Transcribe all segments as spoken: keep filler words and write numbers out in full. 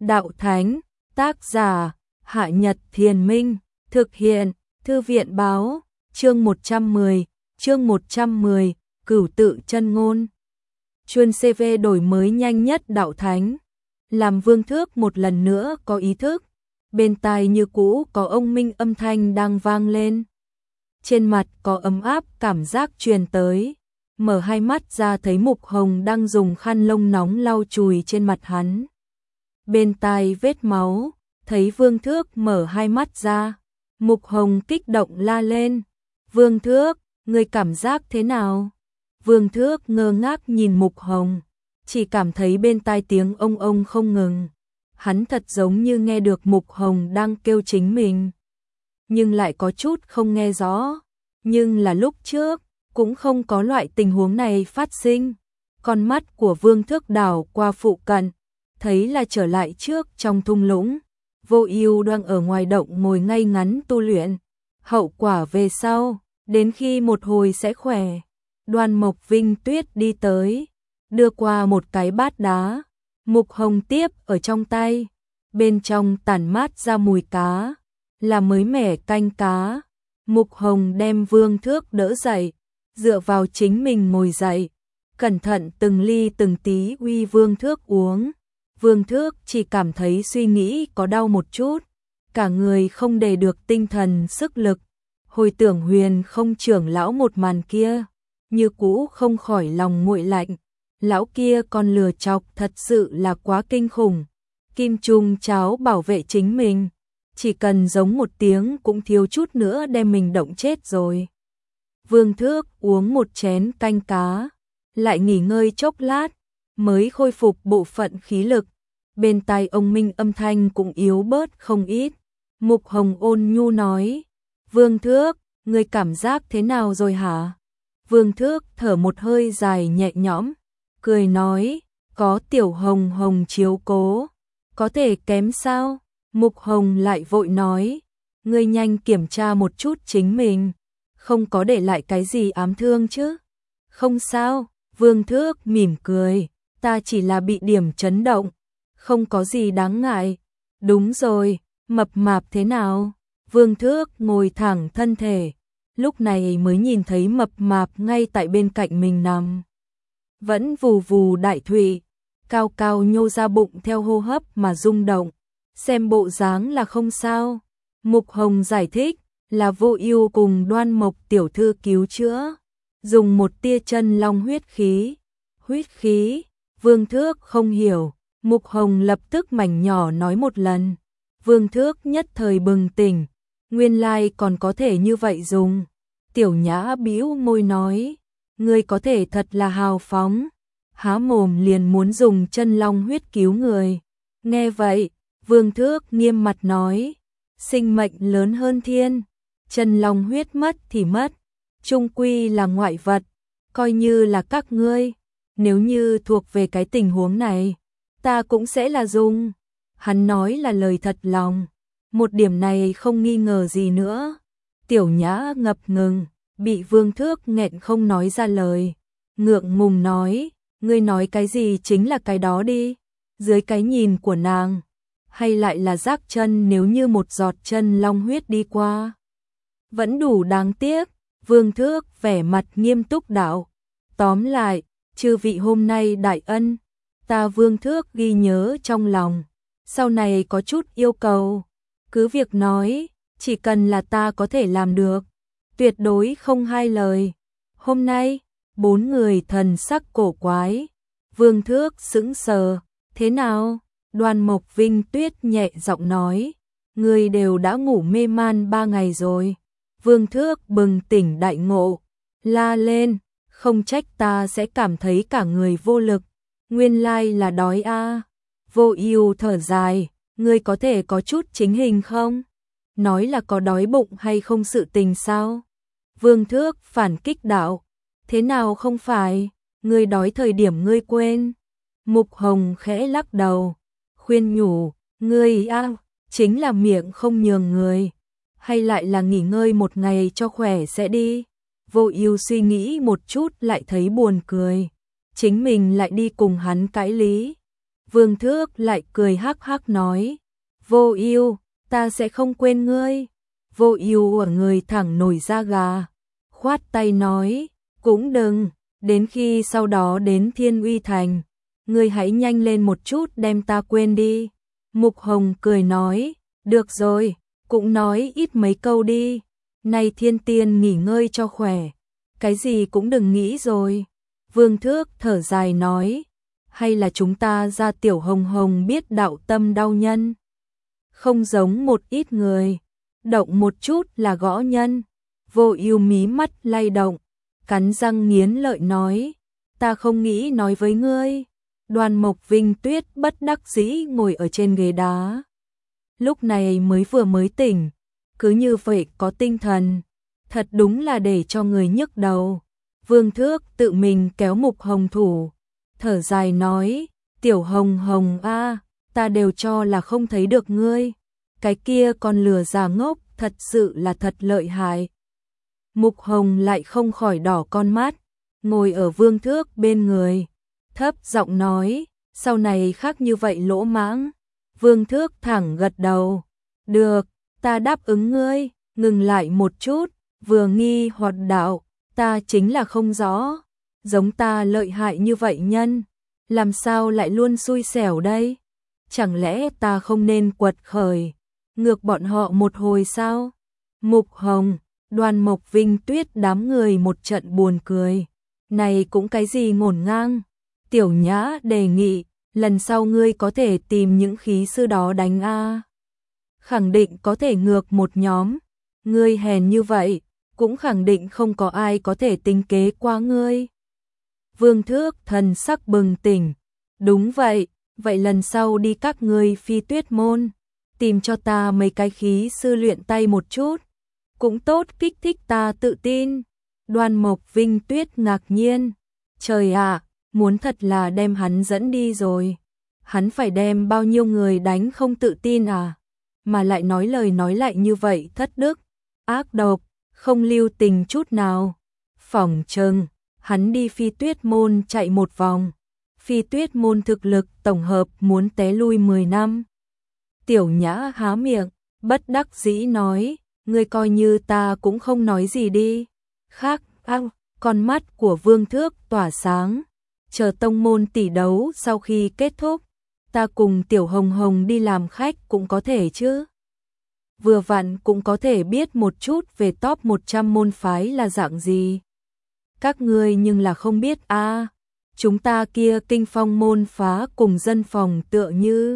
đạo thánh, tác giả, Hạ Nhật Thiền Minh, thực hiện, Thư viện báo, chương một trăm mười, chương một trăm mười, cửu tự chân ngôn. Chuyên xê vê đổi mới nhanh nhất đạo thánh, làm Vương Thước một lần nữa có ý thức, bên tai như cũ có ông minh âm thanh đang vang lên. Trên mặt có ấm áp cảm giác truyền tới, mở hai mắt ra thấy Mục Hồng đang dùng khăn lông nóng lau chùi trên mặt hắn. Bên tai vết máu, thấy Vương Thước mở hai mắt ra, Mục Hồng kích động la lên, Vương Thước, ngươi cảm giác thế nào? Vương Thước ngơ ngác nhìn Mục Hồng, chỉ cảm thấy bên tai tiếng ông ông không ngừng. Hắn thật giống như nghe được Mục Hồng đang kêu chính mình, nhưng lại có chút không nghe rõ. Nhưng là lúc trước, cũng không có loại tình huống này phát sinh. Con mắt của Vương Thước đảo qua phụ cận, thấy là trở lại trước trong thung lũng. Vô Ưu đang ở ngoài động ngồi ngay ngắn tu luyện. Hậu quả về sau, đến khi một hồi sẽ khỏe. Đoan Mộc Vinh Tuyết đi tới, đưa qua một cái bát đá. Mục Hồng tiếp ở trong tay, bên trong tản mát ra mùi cá, là mới mẻ canh cá. Mục Hồng đem Vương Thước đỡ dậy, dựa vào chính mình ngồi dậy, cẩn thận từng ly từng tí uy Vương Thước uống. Vương Thước chỉ cảm thấy suy nghĩ có đau một chút, cả người không để được tinh thần sức lực. Hồi tưởng Huyền Không trưởng lão một màn kia, như cũ không khỏi lòng nguội lạnh. Lão kia còn lừa chọc thật sự là quá kinh khủng. Kim Trung Cháo bảo vệ chính mình, chỉ cần giống một tiếng cũng thiếu chút nữa đem mình động chết rồi. Vương Thước uống một chén canh cá, lại nghỉ ngơi chốc lát, mới khôi phục bộ phận khí lực. Bên tai ông minh âm thanh cũng yếu bớt không ít. Mục Hồng ôn nhu nói, Vương Thước, ngươi cảm giác thế nào rồi hả? Vương Thước thở một hơi dài nhẹ nhõm, cười nói, có Tiểu Hồng Hồng chiếu cố, có thể kém sao? Mục Hồng lại vội nói, ngươi nhanh kiểm tra một chút chính mình, không có để lại cái gì ám thương chứ? Không sao, Vương Thước mỉm cười, ta chỉ là bị điểm chấn động, không có gì đáng ngại. Đúng rồi, mập mạp thế nào? Vương Thước ngồi thẳng thân thể, lúc này mới nhìn thấy mập mạp ngay tại bên cạnh mình nằm. Vẫn vù vù đại thụy, cao cao nhô ra bụng theo hô hấp mà rung động, xem bộ dáng là không sao. Mục Hồng giải thích, là Vô Ưu cùng Đoan Mộc tiểu thư cứu chữa, dùng một tia chân long huyết khí. Huyết khí? Vương Thước không hiểu, Mục Hồng lập tức mảnh nhỏ nói một lần. Vương Thước nhất thời bừng tỉnh, nguyên lai còn có thể như vậy dùng. Tiểu Nhã bĩu môi nói, ngươi có thể thật là hào phóng, há mồm liền muốn dùng chân long huyết cứu người. Nghe vậy, Vương Thước nghiêm mặt nói, sinh mệnh lớn hơn thiên, chân long huyết mất thì mất, chung quy là ngoại vật, coi như là các ngươi, nếu như thuộc về cái tình huống này, ta cũng sẽ là dùng. Hắn nói là lời thật lòng, một điểm này không nghi ngờ gì nữa. Tiểu Nhã ngập ngừng, bị Vương Thước nghẹn không nói ra lời, ngượng ngùng nói, ngươi nói cái gì chính là cái đó đi. Dưới cái nhìn của nàng, hay lại là rác chân nếu như một giọt chân long huyết đi qua, vẫn đủ đáng tiếc. Vương Thước vẻ mặt nghiêm túc đạo, tóm lại, chư vị hôm nay đại ân, ta Vương Thước ghi nhớ trong lòng, sau này có chút yêu cầu, cứ việc nói, chỉ cần là ta có thể làm được, tuyệt đối không hai lời. Hôm nay, bốn người thần sắc cổ quái. Vương Thước sững sờ, thế nào? Đoan Mộc Vinh Tuyết nhẹ giọng nói, người đều đã ngủ mê man ba ngày rồi. Vương Thước bừng tỉnh đại ngộ, la lên, không trách ta sẽ cảm thấy cả người vô lực, nguyên lai là đói a. À. Vô Ưu thở dài, ngươi có thể có chút chính hình không? Nói là có đói bụng hay không sự tình sao? Vương Thước phản kích đạo, thế nào không phải, ngươi đói thời điểm ngươi quên. Mục Hồng khẽ lắc đầu, khuyên nhủ, ngươi a, à, chính là miệng không nhường người, hay lại là nghỉ ngơi một ngày cho khỏe sẽ đi. Vô Ưu suy nghĩ một chút lại thấy buồn cười, chính mình lại đi cùng hắn cãi lý. Vương Thước lại cười hắc hắc nói, Vô Ưu, ta sẽ không quên ngươi. Vô Ưu ở người thẳng nổi da gà, khoát tay nói, cũng đừng, đến khi sau đó đến Thiên Uy Thành, ngươi hãy nhanh lên một chút đem ta quên đi. Mục Hồng cười nói, được rồi, cũng nói ít mấy câu đi, nay Thiên Tiên nghỉ ngơi cho khỏe, cái gì cũng đừng nghĩ rồi. Vương Thước thở dài nói, hay là chúng ta ra Tiểu Hồng Hồng biết đạo tâm đau nhân, không giống một ít người, động một chút là gõ nhân. Vô Ưu mí mắt lay động, cắn răng nghiến lợi nói, ta không nghĩ nói với ngươi. Đoàn Mộc Vinh Tuyết bất đắc dĩ ngồi ở trên ghế đá. Lúc này mới vừa mới tỉnh, cứ như vậy có tinh thần, thật đúng là để cho người nhức đầu. Vương Thước tự mình kéo Mục Hồng thủ, thở dài nói, Tiểu Hồng Hồng a, ta đều cho là không thấy được ngươi, cái kia còn lừa già ngốc, thật sự là thật lợi hại. Mục Hồng lại không khỏi đỏ con mắt, ngồi ở Vương Thước bên người, thấp giọng nói, sau này khác như vậy lỗ mãng. Vương Thước thẳng gật đầu, được, ta đáp ứng ngươi. Ngừng lại một chút, vừa nghi hoặc đạo, ta chính là không rõ, giống ta lợi hại như vậy nhân, làm sao lại luôn xui xẻo đây? Chẳng lẽ ta không nên quật khởi, ngược bọn họ một hồi sao? Mục Hồng, Đoàn Mộc Vinh Tuyết đám người một trận buồn cười, này cũng cái gì ngổn ngang. Tiểu Nhã đề nghị, lần sau ngươi có thể tìm những khí sư đó đánh a. Khẳng định có thể ngược một nhóm, ngươi hèn như vậy, cũng khẳng định không có ai có thể tính kế qua ngươi. Vương Thước thần sắc bừng tỉnh, đúng vậy, vậy lần sau đi các ngươi Phi Tuyết môn, tìm cho ta mấy cái khí sư luyện tay một chút, cũng tốt kích thích ta tự tin. Đoàn Mộc Vinh Tuyết ngạc nhiên, trời ạ, muốn thật là đem hắn dẫn đi rồi, hắn phải đem bao nhiêu người đánh không tự tin à, mà lại nói lời nói lại như vậy thất đức, ác độc, không lưu tình chút nào. Phỏng chừng, hắn đi Phi Tuyết môn chạy một vòng, Phi Tuyết môn thực lực tổng hợp muốn té lui mười năm. Tiểu Nhã há miệng, bất đắc dĩ nói, ngươi coi như ta cũng không nói gì đi. Khác, ao, con mắt của Vương Thước tỏa sáng, chờ tông môn tỷ đấu sau khi kết thúc, ta cùng Tiểu Hồng Hồng đi làm khách cũng có thể chứ. Vừa vặn cũng có thể biết một chút về top một trăm môn phái là dạng gì. Các ngươi nhưng là không biết a, à, chúng ta kia Kinh Phong môn phá cùng dân phòng tựa như.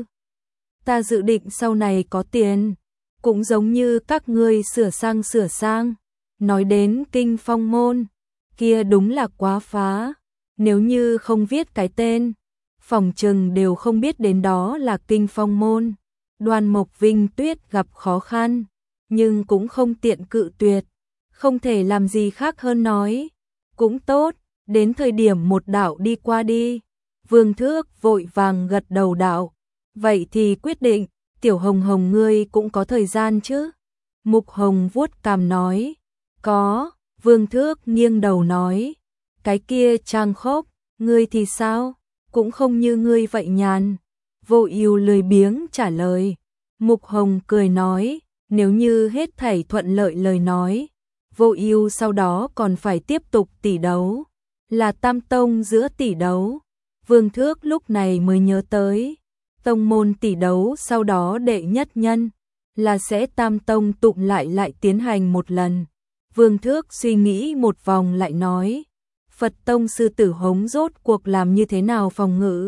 Ta dự định sau này có tiền, cũng giống như các ngươi sửa sang sửa sang. Nói đến Kinh Phong môn, kia đúng là quá phá, nếu như không viết cái tên, phòng trừng đều không biết đến đó là Kinh Phong môn. Đoàn Mộc Vinh Tuyết gặp khó khăn, nhưng cũng không tiện cự tuyệt, không thể làm gì khác hơn nói, cũng tốt, đến thời điểm một đạo đi qua đi. Vương Thước vội vàng gật đầu đạo, vậy thì quyết định, Tiểu Hồng Hồng ngươi cũng có thời gian chứ? Mục Hồng vuốt cằm nói, có. Vương Thước nghiêng đầu nói, cái kia Trang Khốc, ngươi thì sao? Cũng không như ngươi vậy nhàn. Vô Ưu lười biếng trả lời. Mục Hồng cười nói, nếu như hết thảy thuận lợi lời nói, Vô Ưu sau đó còn phải tiếp tục tỷ đấu, là tam tông giữa tỷ đấu. Vương Thước lúc này mới nhớ tới, tông môn tỷ đấu sau đó đệ nhất nhân là sẽ tam tông tụm lại lại tiến hành một lần. Vương Thước suy nghĩ một vòng lại nói, Phật tông sư tử hống rốt cuộc làm như thế nào phòng ngự?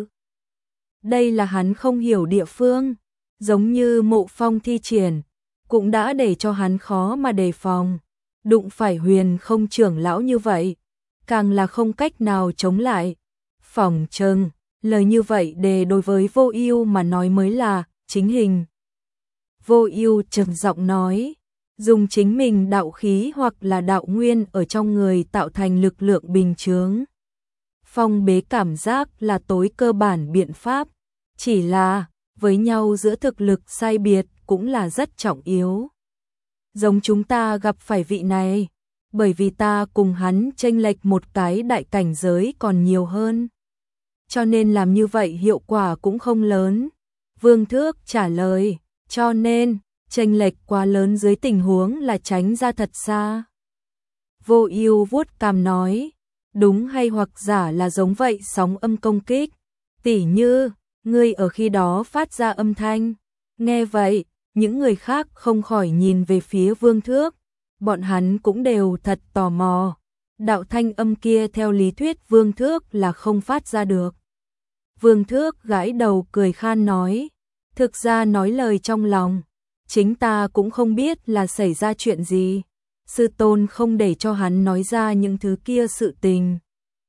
Đây là hắn không hiểu địa phương, giống như Mộ Phong thi triển, cũng đã để cho hắn khó mà đề phòng. Đụng phải Huyền Không trưởng lão như vậy, càng là không cách nào chống lại. Phỏng chừng, lời như vậy đề đối với Vô Ưu mà nói mới là chính hình. Vô Ưu trầm giọng nói, dùng chính mình đạo khí hoặc là đạo nguyên ở trong người tạo thành lực lượng bình chướng. Phong bế cảm giác là tối cơ bản biện pháp, chỉ là với nhau giữa thực lực sai biệt cũng là rất trọng yếu. Giống chúng ta gặp phải vị này, bởi vì ta cùng hắn chênh lệch một cái đại cảnh giới còn nhiều hơn. cho nên làm như vậy hiệu quả cũng không lớn. Vương Thước trả lời, cho nên, chênh lệch quá lớn dưới tình huống là tránh ra thật xa. Vô Ưu vuốt cằm nói, đúng hay hoặc giả là giống vậy sóng âm công kích, tỉ như, ngươi ở khi đó phát ra âm thanh. Nghe vậy, những người khác không khỏi nhìn về phía Vương Thước, bọn hắn cũng đều thật tò mò. Đạo thanh âm kia theo lý thuyết Vương Thước là không phát ra được. Vương Thước gãi đầu cười khan nói, thực ra nói lời trong lòng, chính ta cũng không biết là xảy ra chuyện gì. Sư tôn không để cho hắn nói ra những thứ kia sự tình.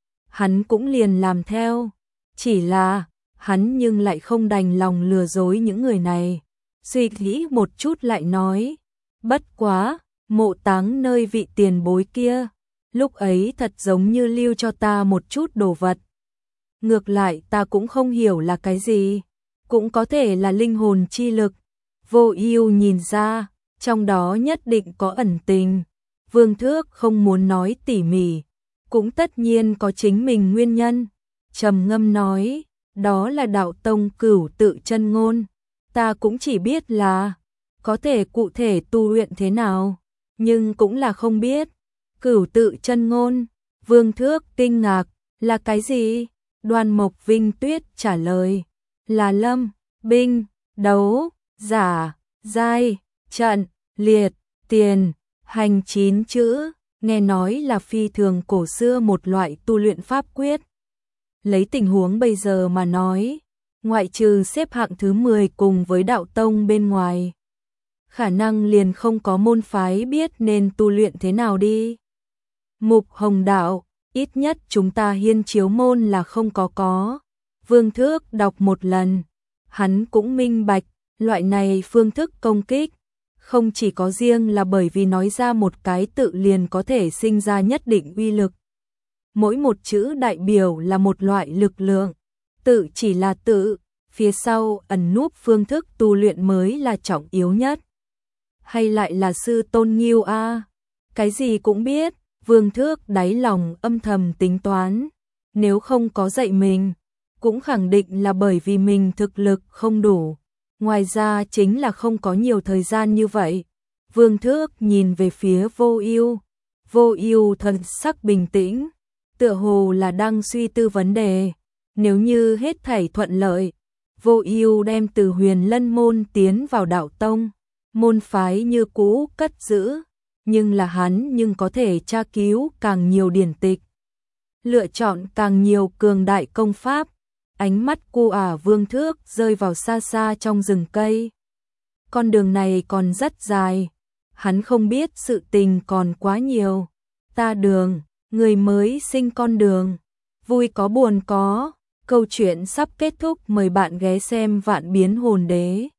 Hắn cũng liền làm theo, chỉ là, hắn nhưng lại không đành lòng lừa dối những người này. Suy nghĩ một chút lại nói, bất quá, mộ táng nơi vị tiền bối kia, lúc ấy thật giống như lưu cho ta một chút đồ vật. Ngược lại ta cũng không hiểu là cái gì, cũng có thể là linh hồn chi lực. Vô Ưu nhìn ra, trong đó nhất định có ẩn tình. Vương Thước không muốn nói tỉ mỉ, cũng tất nhiên có chính mình nguyên nhân. Trầm ngâm nói, đó là đạo tông Cửu Tự Chân Ngôn, ta cũng chỉ biết là có thể cụ thể tu luyện thế nào, nhưng cũng là không biết. Cửu Tự Chân Ngôn, Vương Thước kinh ngạc, là cái gì? Đoan Mộc Vinh Tuyết trả lời, là lâm, binh, đấu, giả, giai, trận, liệt, tiền, hành chín chữ, nghe nói là phi thường cổ xưa một loại tu luyện pháp quyết. Lấy tình huống bây giờ mà nói, ngoại trừ xếp hạng thứ mười cùng với đạo tông bên ngoài, khả năng liền không có môn phái biết nên tu luyện thế nào đi. Mục Hồng đạo, ít nhất chúng ta Hiên Chiếu môn là không có có. Vương Thước đọc một lần, hắn cũng minh bạch, loại này phương thức công kích, không chỉ có riêng là bởi vì nói ra một cái tự liền có thể sinh ra nhất định uy lực. Mỗi một chữ đại biểu là một loại lực lượng, tự chỉ là tự, phía sau ẩn núp phương thức tu luyện mới là trọng yếu nhất. Hay lại là sư tôn Nghiêu a? Cái gì cũng biết. Vương Thước đáy lòng âm thầm tính toán, nếu không có dạy mình, cũng khẳng định là bởi vì mình thực lực không đủ. Ngoài ra chính là không có nhiều thời gian như vậy. Vương Thước nhìn về phía Vô Ưu, Vô Ưu thần sắc bình tĩnh, tựa hồ là đang suy tư vấn đề. Nếu như hết thảy thuận lợi, Vô Ưu đem từ Huyền Lân môn tiến vào đạo tông, môn phái như cũ cất giữ, nhưng là hắn nhưng có thể tra cứu càng nhiều điển tịch, lựa chọn càng nhiều cường đại công pháp. Ánh mắt cô ả Vương Thước rơi vào xa xa trong rừng cây. Con đường này còn rất dài, hắn không biết sự tình còn quá nhiều. Ta đường, người mới sinh con đường, vui có buồn có. Câu chuyện sắp kết thúc, mời bạn ghé xem Vạn Biến Hồn Đế.